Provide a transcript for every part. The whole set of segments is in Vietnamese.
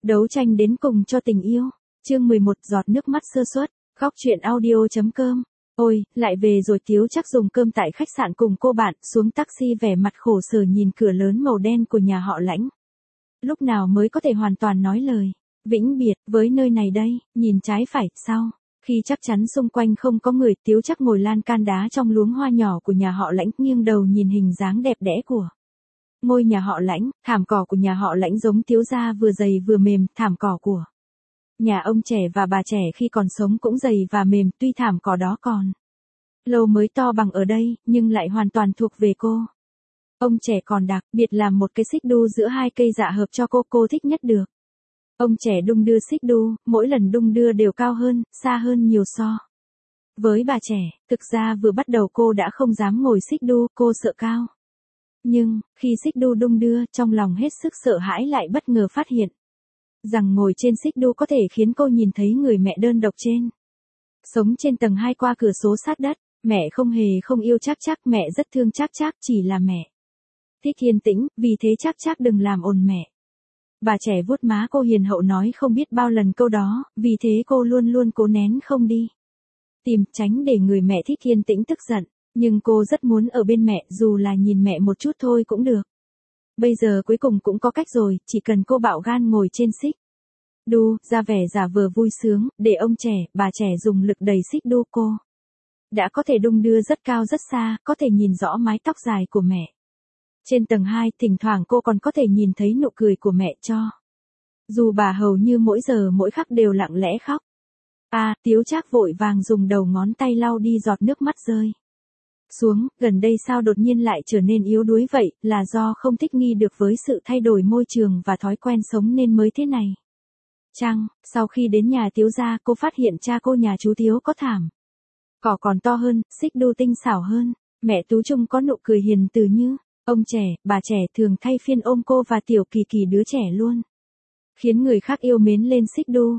Đấu tranh đến cùng cho tình yêu. Chương 11 giọt nước mắt sơ suất. Góc truyện audio.com. Ôi, lại về rồi. Tiếu Trác dùng cơm tại khách sạn cùng cô bạn, xuống taxi vẻ mặt khổ sở nhìn cửa lớn màu đen của nhà họ Lãnh. Lúc nào mới có thể hoàn toàn nói lời vĩnh biệt với nơi này đây, nhìn trái phải, sau. Khi chắc chắn xung quanh không có người, Tiếu Trác ngồi lan can đá trong luống hoa nhỏ của nhà họ Lãnh, nghiêng đầu nhìn hình dáng đẹp đẽ của ngôi nhà họ Lãnh. Thảm cỏ của nhà họ Lãnh giống Tiếu gia, vừa dày vừa mềm. Thảm cỏ của nhà ông trẻ và bà trẻ khi còn sống cũng dày và mềm, tuy thảm cỏ đó còn lâu mới to bằng ở đây, nhưng lại hoàn toàn thuộc về cô. Ông trẻ còn đặc biệt làm một cái xích đu giữa hai cây dạ hợp cho cô thích nhất được. Ông trẻ đung đưa xích đu, mỗi lần đung đưa đều cao hơn, xa hơn nhiều so với bà trẻ. Thực ra vừa bắt đầu cô đã không dám ngồi xích đu, cô sợ cao. Nhưng, khi xích đu đung đưa, trong lòng hết sức sợ hãi lại bất ngờ phát hiện rằng ngồi trên xích đu có thể khiến cô nhìn thấy người mẹ đơn độc trên. Sống trên tầng 2 qua cửa sổ sát đất. Mẹ không hề không yêu Trác, mẹ rất thương Trác, chỉ là mẹ thích yên tĩnh, vì thế Trác đừng làm ồn mẹ. Bà trẻ vuốt má cô hiền hậu nói không biết bao lần câu đó, vì thế cô luôn luôn cố nén không đi tìm, tránh để người mẹ thích yên tĩnh tức giận. Nhưng cô rất muốn ở bên mẹ, dù là nhìn mẹ một chút thôi cũng được. Bây giờ cuối cùng cũng có cách rồi, chỉ cần cô bạo gan ngồi trên xích đu, ra vẻ giả vờ vui sướng, để ông trẻ, bà trẻ dùng lực đẩy xích đu, cô đã có thể đung đưa rất cao rất xa, có thể nhìn rõ mái tóc dài của mẹ. Trên tầng 2, thỉnh thoảng cô còn có thể nhìn thấy nụ cười của mẹ cho dù bà hầu như mỗi giờ mỗi khắc đều lặng lẽ khóc. Tiếu Trác vội vàng dùng đầu ngón tay lau đi giọt nước mắt rơi xuống. Gần đây sao đột nhiên lại trở nên yếu đuối vậy, là do không thích nghi được với sự thay đổi môi trường và thói quen sống nên mới thế này chăng? Sau khi đến nhà Tiếu gia, cô phát hiện cha cô nhà chú Tiếu có thảm cỏ còn to hơn, xích đu tinh xảo hơn. Mẹ Tú Trung có nụ cười hiền từ như ông trẻ, bà trẻ thường thay phiên ôm cô và Tiểu Kỳ Kỳ đứa trẻ luôn khiến người khác yêu mến lên xích đu,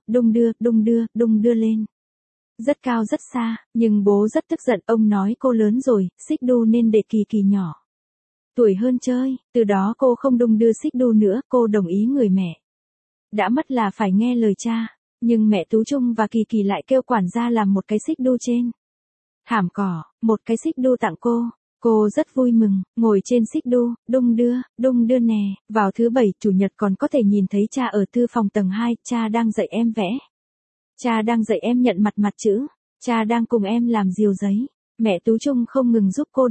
đung đưa lên rất cao rất xa. Nhưng bố rất tức giận, ông nói cô lớn rồi, xích đu nên để Kỳ Kỳ nhỏ tuổi hơn chơi. Từ đó cô không đung đưa xích đu nữa, cô đồng ý người mẹ đã mất là phải nghe lời cha. Nhưng mẹ Tú Trung và Kỳ Kỳ lại kêu quản gia làm một cái xích đu trên thảm cỏ, một cái xích đu tặng cô. Cô rất vui mừng, ngồi trên xích đu, đung đưa nè. Vào thứ Bảy, Chủ nhật còn có thể nhìn thấy cha ở thư phòng tầng 2, cha đang dạy em vẽ. Cha đang dạy em nhận mặt chữ. Cha đang cùng em làm diều giấy. Mẹ Tú Trung không ngừng giúp cô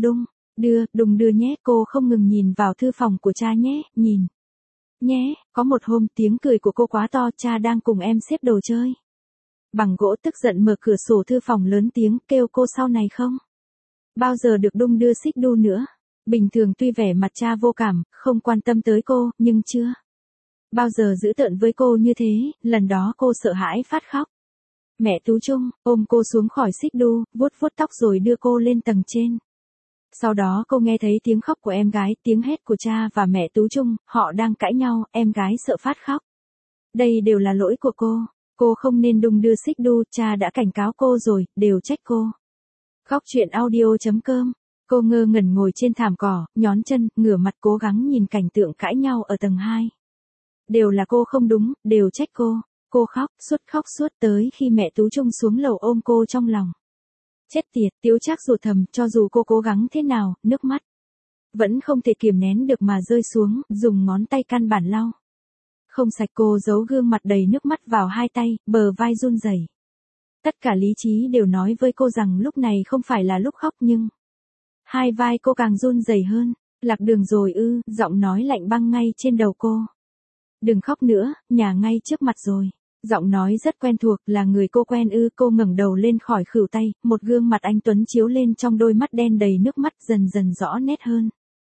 đung đưa nhé. Cô không ngừng nhìn vào thư phòng của cha nhé, nhìn nhé. Có một hôm tiếng cười của cô quá to, cha đang cùng em xếp đồ chơi bằng gỗ, tức giận mở cửa sổ thư phòng lớn tiếng kêu cô sau này không bao giờ được đung đưa xích đu nữa. Bình thường tuy vẻ mặt cha vô cảm, không quan tâm tới cô, nhưng chưa bao giờ dữ tợn với cô như thế. Lần đó cô sợ hãi phát khóc. Mẹ Tú Trung ôm cô xuống khỏi xích đu, vuốt tóc rồi đưa cô lên tầng trên. Sau đó cô nghe thấy tiếng khóc của em gái, tiếng hét của cha và mẹ Tú Trung, họ đang cãi nhau, em gái sợ phát khóc. Đây đều là lỗi của cô. Cô không nên đung đưa xích đu, cha đã cảnh cáo cô rồi, đều trách cô. Góc truyện audio.com. Cô ngơ ngẩn ngồi trên thảm cỏ, nhón chân, ngửa mặt cố gắng nhìn cảnh tượng cãi nhau ở tầng 2. Đều là cô không đúng, đều trách cô. Cô khóc suốt tới khi mẹ Tú Trung xuống lầu ôm cô trong lòng. Chết tiệt, Tiếu Trác rủa thầm, cho dù cô cố gắng thế nào, nước mắt vẫn không thể kiềm nén được mà rơi xuống, dùng ngón tay căn bản lau không sạch. Cô giấu gương mặt đầy nước mắt vào hai tay, bờ vai run rẩy. Tất cả lý trí đều nói với cô rằng lúc này không phải là lúc khóc, nhưng hai vai cô càng run rẩy hơn. Lạc đường rồi ư? Giọng nói lạnh băng ngay trên đầu cô. Đừng khóc nữa, nhà ngay trước mặt rồi. Giọng nói rất quen thuộc, là người cô quen ư? Cô ngẩng đầu lên khỏi khuỷu tay, một gương mặt anh tuấn chiếu lên trong đôi mắt đen đầy nước mắt dần dần rõ nét hơn.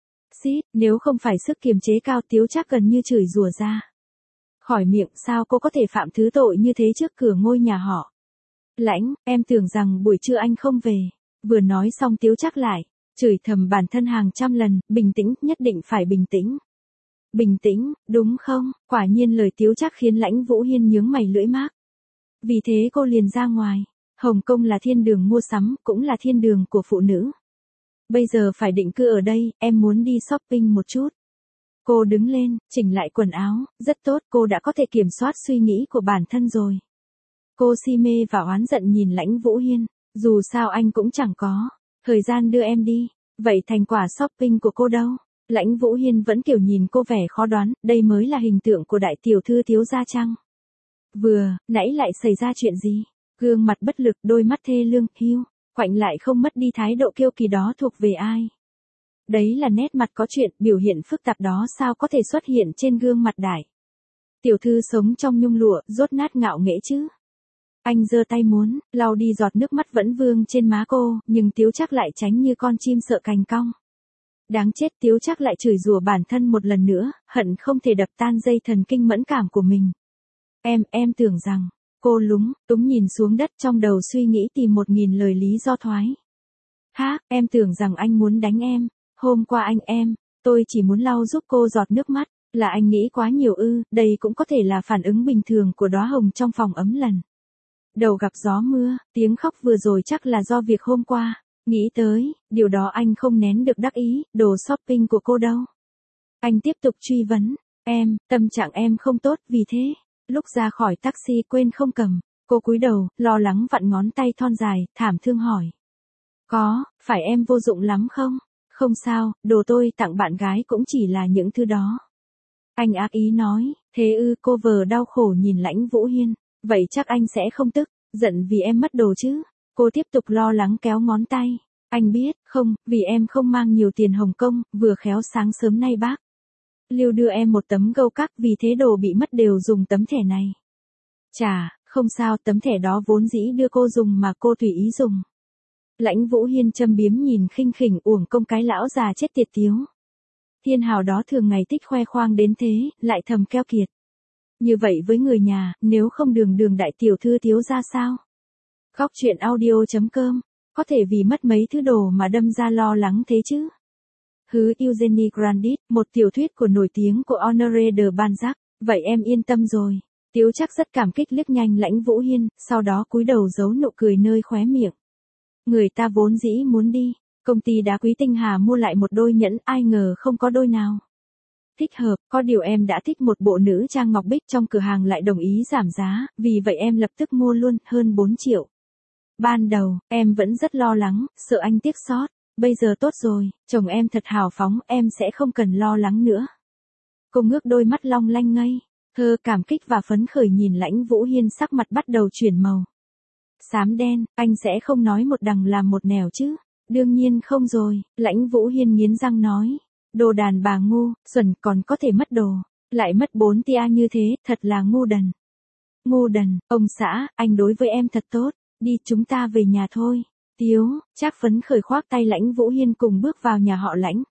Nếu không phải sức kiềm chế cao, Tiếu Trác gần như chửi rủa ra khỏi miệng. Sao cô có thể phạm thứ tội như thế trước cửa ngôi nhà họ Lãnh? Em tưởng rằng buổi trưa anh không về. Vừa nói xong Tiếu Trác lại chửi thầm bản thân hàng trăm lần. Bình tĩnh, nhất định phải bình tĩnh. Bình tĩnh, đúng không? Quả nhiên lời Tiếu Trác khiến Lãnh Vũ Hiên nhướng mày lưỡi mác. Vì thế cô liền ra ngoài. Hồng Kông là thiên đường mua sắm, cũng là thiên đường của phụ nữ. Bây giờ phải định cư ở đây, em muốn đi shopping một chút. Cô đứng lên, chỉnh lại quần áo, rất tốt, cô đã có thể kiểm soát suy nghĩ của bản thân rồi. Cô si mê và oán giận nhìn Lãnh Vũ Hiên, dù sao anh cũng chẳng có thời gian đưa em đi, vậy thành quả shopping của cô đâu? Lãnh Vũ Hiên vẫn kiểu nhìn cô vẻ khó đoán, đây mới là hình tượng của đại tiểu thư thiếu gia chăng? Nãy lại xảy ra chuyện gì? Gương mặt bất lực, đôi mắt thê lương, hiu, quạnh lại không mất đi thái độ kiêu kỳ đó thuộc về ai? Đấy là nét mặt có chuyện, biểu hiện phức tạp đó sao có thể xuất hiện trên gương mặt đại tiểu thư sống trong nhung lụa, dốt nát ngạo nghễ chứ? Anh giơ tay muốn lau đi giọt nước mắt vẫn vương trên má cô, nhưng Tiếu Trác lại tránh như con chim sợ cành cong. Đáng chết, Tiếu Trác lại chửi rủa bản thân một lần nữa, hận không thể đập tan dây thần kinh mẫn cảm của mình. Em tưởng rằng, cô lúng túng nhìn xuống đất, trong đầu suy nghĩ tìm 1000 lời lý do thoái. Em tưởng rằng anh muốn đánh em, hôm qua tôi chỉ muốn lau giúp cô giọt nước mắt, là anh nghĩ quá nhiều ư? Đây cũng có thể là phản ứng bình thường của đóa hồng trong phòng ấm lần đầu gặp gió mưa, tiếng khóc vừa rồi chắc là do việc hôm qua. Nghĩ tới, điều đó anh không nén được đắc ý, đồ shopping của cô đâu? Anh tiếp tục truy vấn, tâm trạng em không tốt, vì thế, lúc ra khỏi taxi quên không cầm. Cô cúi đầu, lo lắng vặn ngón tay thon dài, thảm thương hỏi. Phải em vô dụng lắm không? Không sao, đồ tôi tặng bạn gái cũng chỉ là những thứ đó. Anh ác ý nói, thế ư? Cô vờ đau khổ nhìn Lãnh Vũ Hiên, vậy chắc anh sẽ không tức giận vì em mất đồ chứ? Cô tiếp tục lo lắng kéo ngón tay. Anh biết, không, vì em không mang nhiều tiền Hồng Kông, vừa khéo sáng sớm nay bác Lưu đưa em một tấm gâu các, vì thế đồ bị mất đều dùng tấm thẻ này. Chà, không sao, tấm thẻ đó vốn dĩ đưa cô dùng mà cô tùy ý dùng. Lãnh Vũ Hiên châm biếm nhìn khinh khỉnh, uổng công cái lão già chết tiệt Tiếu Thiên Hào đó thường ngày thích khoe khoang đến thế, lại thầm keo kiệt. Như vậy với người nhà, nếu không đường đại tiểu thư Tiếu ra sao? Góc truyện audio.com, có thể vì mất mấy thứ đồ mà đâm ra lo lắng thế chứ? Eugenie Grandit, một tiểu thuyết của nổi tiếng của Honoré de Balzac, vậy em yên tâm rồi. Tiếu Trác rất cảm kích liếc nhanh Lãnh Vũ Hiên, sau đó cúi đầu giấu nụ cười nơi khóe miệng. Người ta vốn dĩ muốn đi công ty đá quý Tinh Hà mua lại một đôi nhẫn, ai ngờ không có đôi nào thích hợp, có điều em đã thích một bộ nữ trang ngọc bích trong cửa hàng lại đồng ý giảm giá, vì vậy em lập tức mua luôn, hơn 4 triệu. Ban đầu, em vẫn rất lo lắng, sợ anh tiếc sót, bây giờ tốt rồi, chồng em thật hào phóng, em sẽ không cần lo lắng nữa. Cô ngước đôi mắt long lanh ngây thơ, cảm kích và phấn khởi nhìn Lãnh Vũ Hiên, sắc mặt bắt đầu chuyển màu xám đen. Anh sẽ không nói một đằng làm một nẻo chứ? Đương nhiên không rồi, Lãnh Vũ Hiên nghiến răng nói. Đồ đàn bà ngu, xuẩn, còn có thể mất đồ, lại mất 4 tia như thế, thật là ngu đần. Ngu đần, ông xã, anh đối với em thật tốt, đi chúng ta về nhà thôi. Tiếu Trác phấn khởi khoác tay Lãnh Vũ Hiên cùng bước vào nhà họ Lãnh.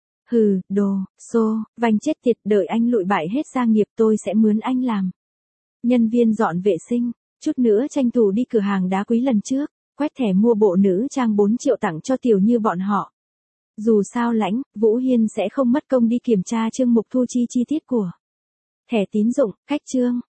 Đồ vanh chết tiệt, đợi anh lụi bại hết gia nghiệp tôi sẽ mướn anh làm nhân viên dọn vệ sinh, chút nữa tranh thủ đi cửa hàng đá quý lần trước, quét thẻ mua bộ nữ trang 4 triệu tặng cho tiểu như bọn họ. Dù sao Lãnh Vũ Hiên sẽ không mất công đi kiểm tra chương mục thu chi chi tiết của thẻ tín dụng, cách chương.